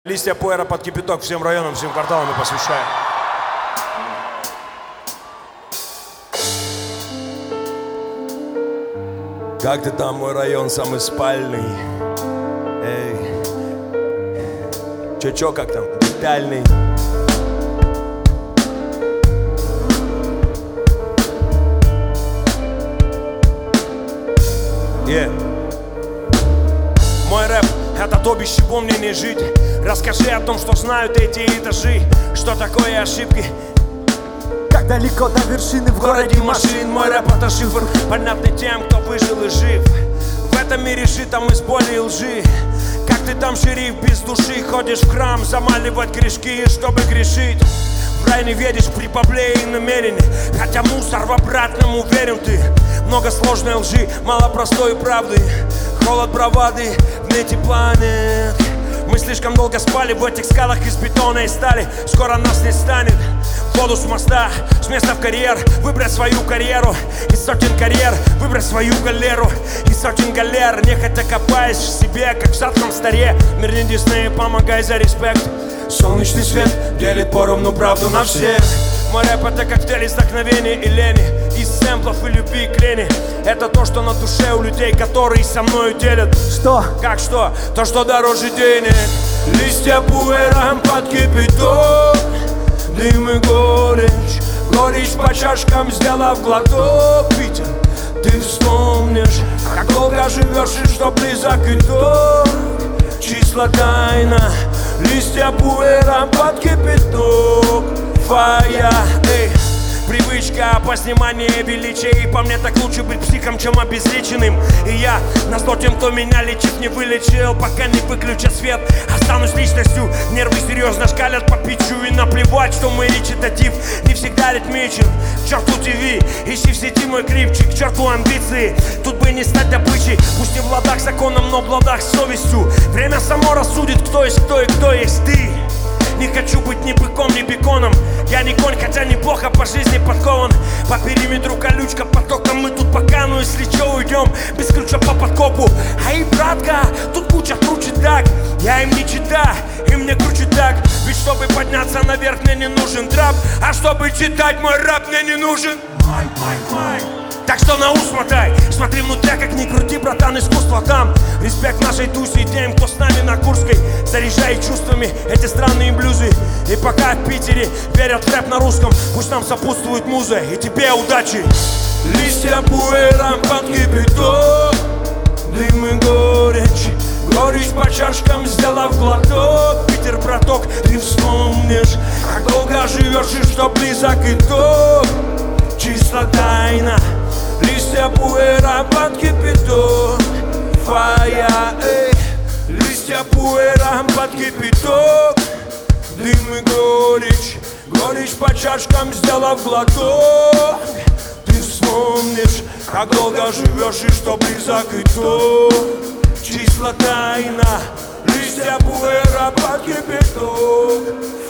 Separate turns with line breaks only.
Листья пуэра под кипяток всем районам, всем кварталам и посвящаю. Как ты там, мой район, самый спальный? Эй, чё, как там, детальный? Мой рэп — это то, без чего мне не жить. Расскажи о том, что знают эти этажи. Что такое ошибки?
Как далеко до вершины
В городе машин. Мой рэп — это шифр, понятный тем, кто выжил и жив. В этом мире житом из боли и лжи. Как ты там, шериф, без души? Ходишь в храм, замаливать грешки, чтобы грешить. В рай не веришь при бабле и намерении, хотя мусор в обратном уверен ты. Много сложной лжи, мало простой правды. Холод бравады в нете планет. Мы слишком долго спали в этих скалах из бетона и стали. Скоро нас не станет. Воду с моста, с места в карьер. Выбрать свою карьеру из сотен карьер. Выбрать свою галеру из сотен галер. Нехотя копаясь в себе, как в садком старе. Мир не Дисней, помогай за респект. Солнечный свет делит поровну правду на всех. Мой рэп — это коктейль из вдохновения и лени, из сэмплов и любви к лени. Это то, что на душе у людей, которые со мною делят.
Что?
Как что? То, что дороже денег. Листья пуэром под кипяток, дым и горечь. Горечь по чашкам, сделав глоток. Питер, ты вспомнишь, как долго живешь и что близок итог. Числа тайна. Листья пуэром под кипяток. Фая, эй. Привычка по сниманию величия. И по мне так лучше быть психом, чем обезличенным. И я назло тем, кто меня лечит, не вылечил. Пока не выключат свет, останусь личностью. Нервы серьезно шкалят по питчу. И наплевать, что мой речитатив не всегда ритмичен. К черту ТВ, ищи в сети мой клипчик. К черту амбиции, тут бы не стать добычей. Пусть не в ладах с законом, но в ладах с совестью. Время само рассудит, кто есть кто и кто есть ты. Не хочу быть ни быком, ни беконом. Я не конь, хотя неплохо по жизни подкован. По периметру колючка, потоком мы тут пока. Ну если чё, уйдем без ключа по подкопу. Ай, братка, тут куча круче так. Я им не чита, и мне круче так. Ведь чтобы подняться наверх, мне не нужен трап. А чтобы читать мой рэп, мне не нужен май. Так что на ус мотай, смотри внутрь, как ни крути, братан, искусство там. Респект нашей тусе и тем, кто с нами на Курской. Заряжай чувствами эти странные блюзы. И пока в Питере верят в рэп на русском, пусть нам сопутствует муза, и тебе удачи. Листья пуэром под кипяток, дым и горечь. Горечь по чашкам, сделав глоток. Питер, браток, ты вспомнишь, как долго живешь и что близок итог. Числа тайна. Листья пуэра под кипяток. Фая, эй. Листья пуэра под кипяток. Дым и горечь. Горечь по чашкам, сделав глоток. Ты вспомнишь, как долго живешь и что близок итог. Числа тайна. Листья пуэра под кипяток.